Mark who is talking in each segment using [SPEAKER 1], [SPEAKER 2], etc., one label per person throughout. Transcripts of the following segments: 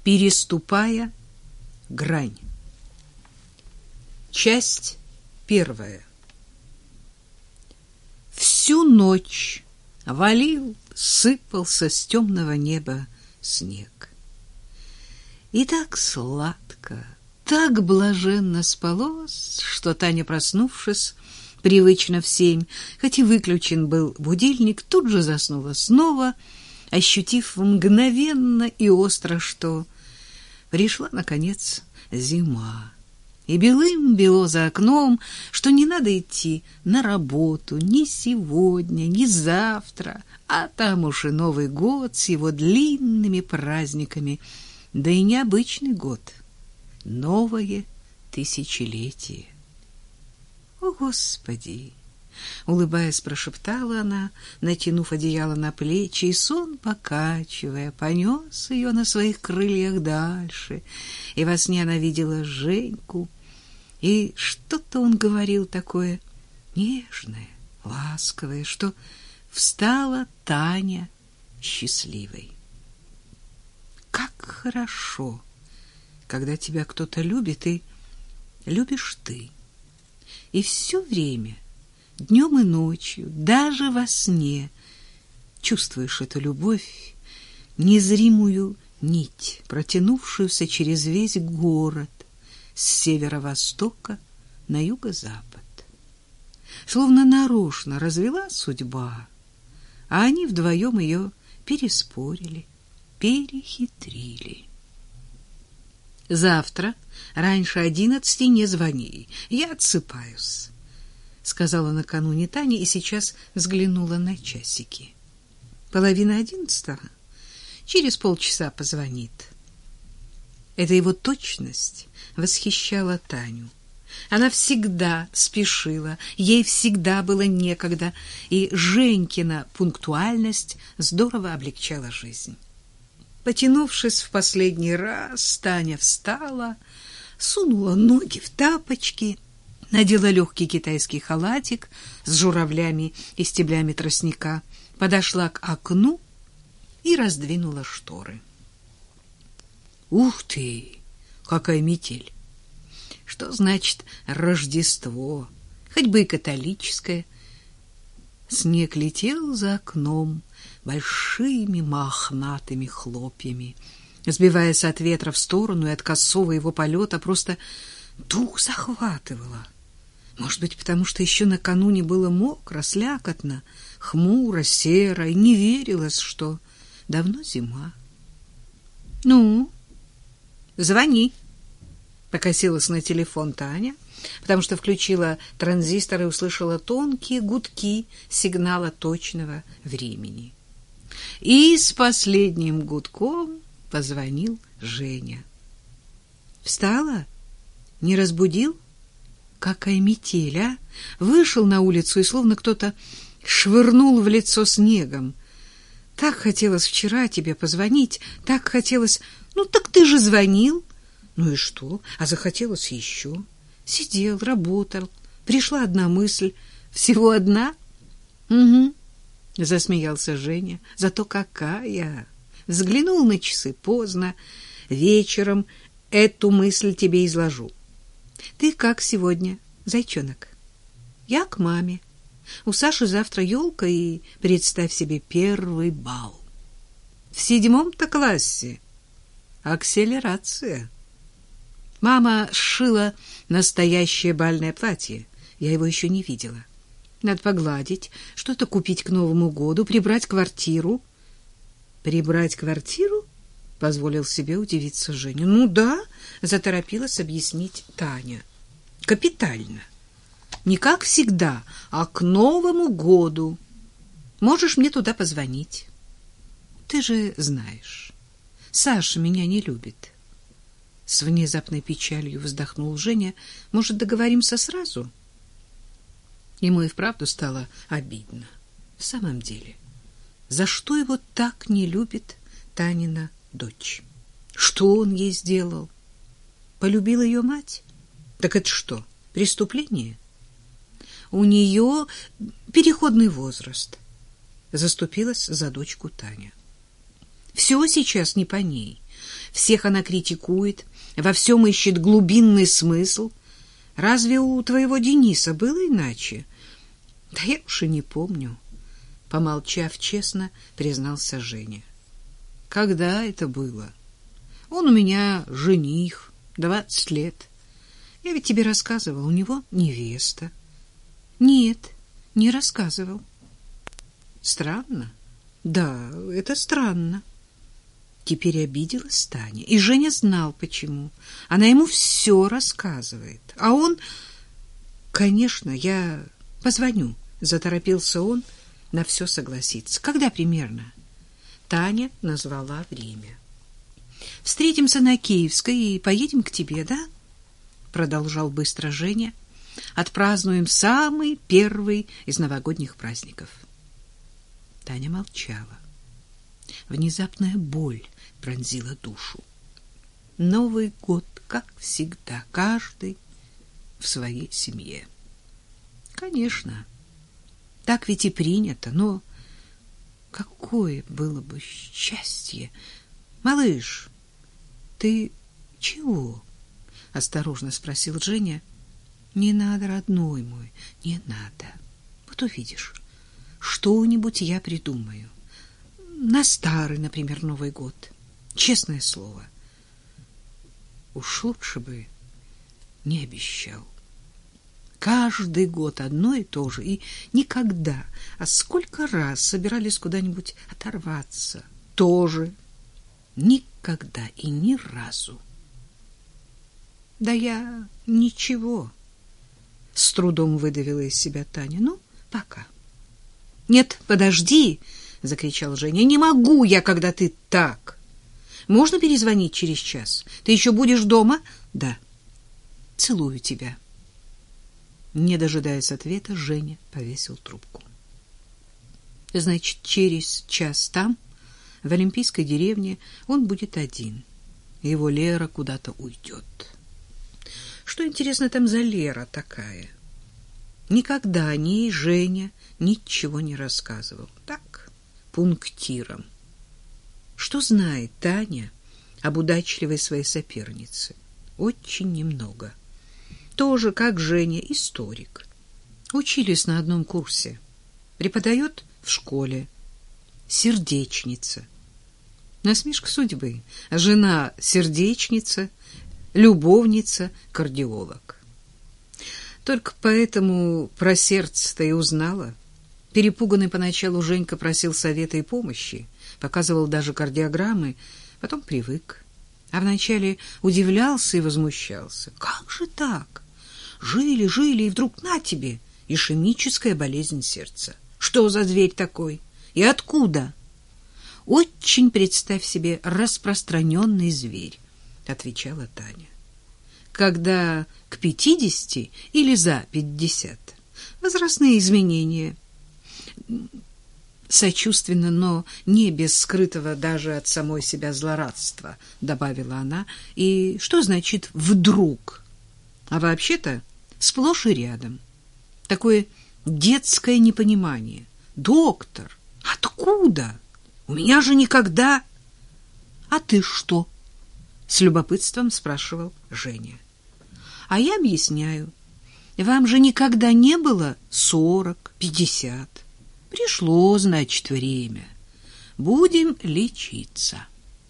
[SPEAKER 1] Переступая грань. Часть первая. Всю ночь валил, сыпался с темного неба снег. И так сладко, так блаженно спалось, что Таня, проснувшись, привычно в 7, хоть и выключен был будильник, тут же заснула снова, ощутив мгновенно и остро, что пришла, наконец, зима. И белым-бело за окном, что не надо идти на работу ни сегодня, ни завтра, а там уж и Новый год с его длинными праздниками, да и необычный год, новое тысячелетие. О, Господи! Улыбаясь, прошептала она, натянув одеяло на плечи, и сон, покачивая, понес ее на своих крыльях дальше. И во сне она видела Женьку, и что-то он говорил такое нежное, ласковое, что встала Таня счастливой. Как хорошо, когда тебя кто-то любит, и любишь ты. И все время, днем и ночью, даже во сне, чувствуешь эту любовь, незримую нить, протянувшуюся через весь город с северо-востока на юго-запад. Словно нарочно развела судьба, а они вдвоем ее переспорили, перехитрили. Завтра раньше 11 не звони, я отсыпаюсь, сказала накануне Таня и сейчас взглянула на часики. 10:30. Через полчаса позвонит. Эта его точность восхищала Таню. Она всегда спешила, ей всегда было некогда, и Женькина пунктуальность здорово облегчала жизнь. Потянувшись в последний раз, Таня встала, сунула ноги в тапочки, надела легкий китайский халатик с журавлями и стеблями тростника, подошла к окну и раздвинула шторы. Ух ты, какая метель! Что значит Рождество? Хоть бы и католическое. Снег летел за окном большими мохнатыми хлопьями, сбиваясь от ветра в сторону, и от косого его полета просто дух захватывало. Может быть, потому что еще накануне было мокро, слякотно, хмуро, серо, и не верилось, что давно зима. — Ну, звони, — покосилась на телефон Таня, потому что включила транзистор и услышала тонкие гудки сигнала точного времени. И с последним гудком позвонил Женя. Встала? Не разбудил? Какая метель, а? Вышел на улицу, и словно кто-то швырнул в лицо снегом. Так хотелось вчера тебе позвонить, так хотелось... Ну, так ты же звонил. Ну и что? А захотелось еще. Сидел, работал. Пришла одна мысль. Всего одна? Угу. Засмеялся Женя. Зато какая! Взглянул на часы поздно. Вечером эту мысль тебе изложу. Ты как сегодня, зайчонок? Я к маме. У Саши завтра елка, и, представь себе, первый бал. В 7-то классе. Акселерация. Мама сшила настоящее бальное платье. Я его еще не видела. Надо погладить, что-то купить к Новому году, прибрать квартиру. Прибрать квартиру? Позволил себе удивиться Женя. Ну да, заторопилась объяснить Таня. Капитально. Не как всегда, а к Новому году. Можешь мне туда позвонить. Ты же знаешь, Саша меня не любит. С внезапной печалью вздохнул Женя. Может, договоримся сразу? Ему и вправду стало обидно. В самом деле, за что его так не любит Танина дочь? Что он ей сделал? Полюбил ее мать? Так это что, преступление? У нее переходный возраст. Заступилась за дочку Таня. Все сейчас не по ней. Всех она критикует, во всем ищет глубинный смысл. Разве у твоего Дениса было иначе? Да я уж и не помню. Помолчав честно, признался Женя. Когда это было? Он у меня жених, 20 лет. Я ведь тебе рассказывал, у него невеста. Нет, не рассказывал. Странно. Да, это странно. Теперь обиделась Таня, и Женя знал, почему. Она ему все рассказывает. А он... Конечно, я позвоню, заторопился он на все согласиться. Когда примерно? Таня назвала время. Встретимся на Киевской и поедем к тебе, да? Продолжал быстро Женя. Отпразднуем самый первый из новогодних праздников. Таня молчала. Внезапная боль пронзила душу. Новый год, как всегда, каждый в своей семье. Конечно, так ведь и принято, но какое было бы счастье! Малыш, ты чего? Осторожно спросил Женя. Не надо, родной мой, не надо. Вот увидишь, что-нибудь я придумаю. На старый, например, Новый год. Честное слово. Уж лучше бы не обещал. Каждый год одно и то же. И никогда, а сколько раз собирались куда-нибудь оторваться. Тоже. Никогда и ни разу. Да я ничего. С трудом выдавила из себя Таня. Ну, пока. Нет, подожди, закричал Женя. Не могу я, когда ты так. Можно перезвонить через час? Ты еще будешь дома? Да. Целую тебя. Не дожидаясь ответа, Женя повесил трубку. Значит, через час там, в Олимпийской деревне, он будет один. Его Лера куда-то уйдет. Что, интересно, там за Лера такая? Никогда о ней Женя ничего не рассказывал. Так, пунктиром. Что знает Таня об удачливой своей сопернице? Очень немного. Тоже, как Женя, историк. Учились на одном курсе. Преподает в школе. Сердечница. Насмешка судьбы. Жена сердечница, любовница, кардиолог. Только поэтому про сердце-то и узнала. Перепуганный поначалу Женька просил совета и помощи, показывал даже кардиограммы, потом привык. А вначале удивлялся и возмущался. Как же так? Жили, и вдруг на тебе ишемическая болезнь сердца. Что за зверь такой? И откуда? Очень, представь себе, распространенный зверь, отвечала Таня. Когда к 50 или за 50. Возрастные изменения. Сочувственно, но не без скрытого даже от самой себя злорадства, добавила она. И что значит «вдруг»? А вообще-то сплошь и рядом. Такое детское непонимание. Доктор, откуда? У меня же никогда... А ты что? С любопытством спрашивал Женя. А я объясняю. Вам же никогда не было 40, 50. Пришло, значит, время. Будем лечиться.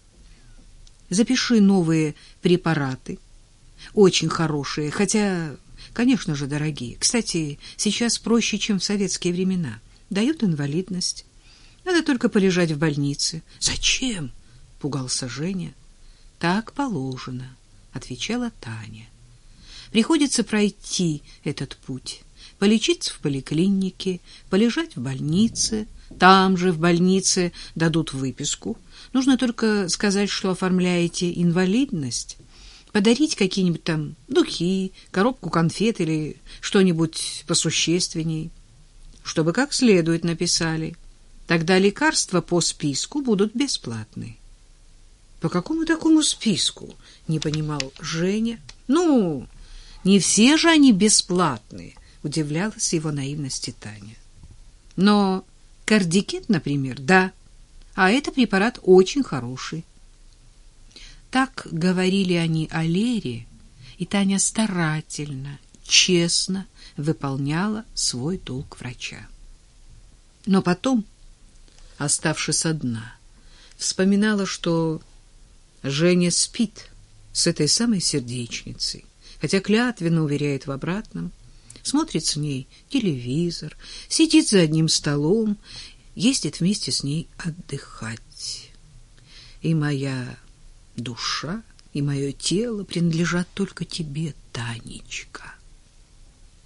[SPEAKER 1] Запиши новые препараты. Очень хорошие, хотя, конечно же, дорогие. Кстати, сейчас проще, чем в советские времена. Дают инвалидность. Надо только полежать в больнице. Зачем? Пугался Женя. Так положено, отвечала Таня. Приходится пройти этот путь. Полечиться в поликлинике, полежать в больнице. Там же в больнице дадут выписку. Нужно только сказать, что оформляете инвалидность, подарить какие-нибудь там духи, коробку конфет или что-нибудь посущественней, чтобы как следует написали. Тогда лекарства по списку будут бесплатны. По какому такому списку? Не понимал Женя. Ну, не все же они бесплатные, удивлялась его наивности Таня. Но кардикет, например, да. А это препарат очень хороший. Так говорили они о Лере, и Таня старательно, честно выполняла свой долг врача. Но потом, оставшись одна, вспоминала, что Женя спит с этой самой сердечницей, хотя клятвенно уверяет в обратном, смотрит с ней телевизор, сидит за одним столом, ездит вместе с ней отдыхать. И моя душа, и мое тело принадлежат только тебе, Танечка.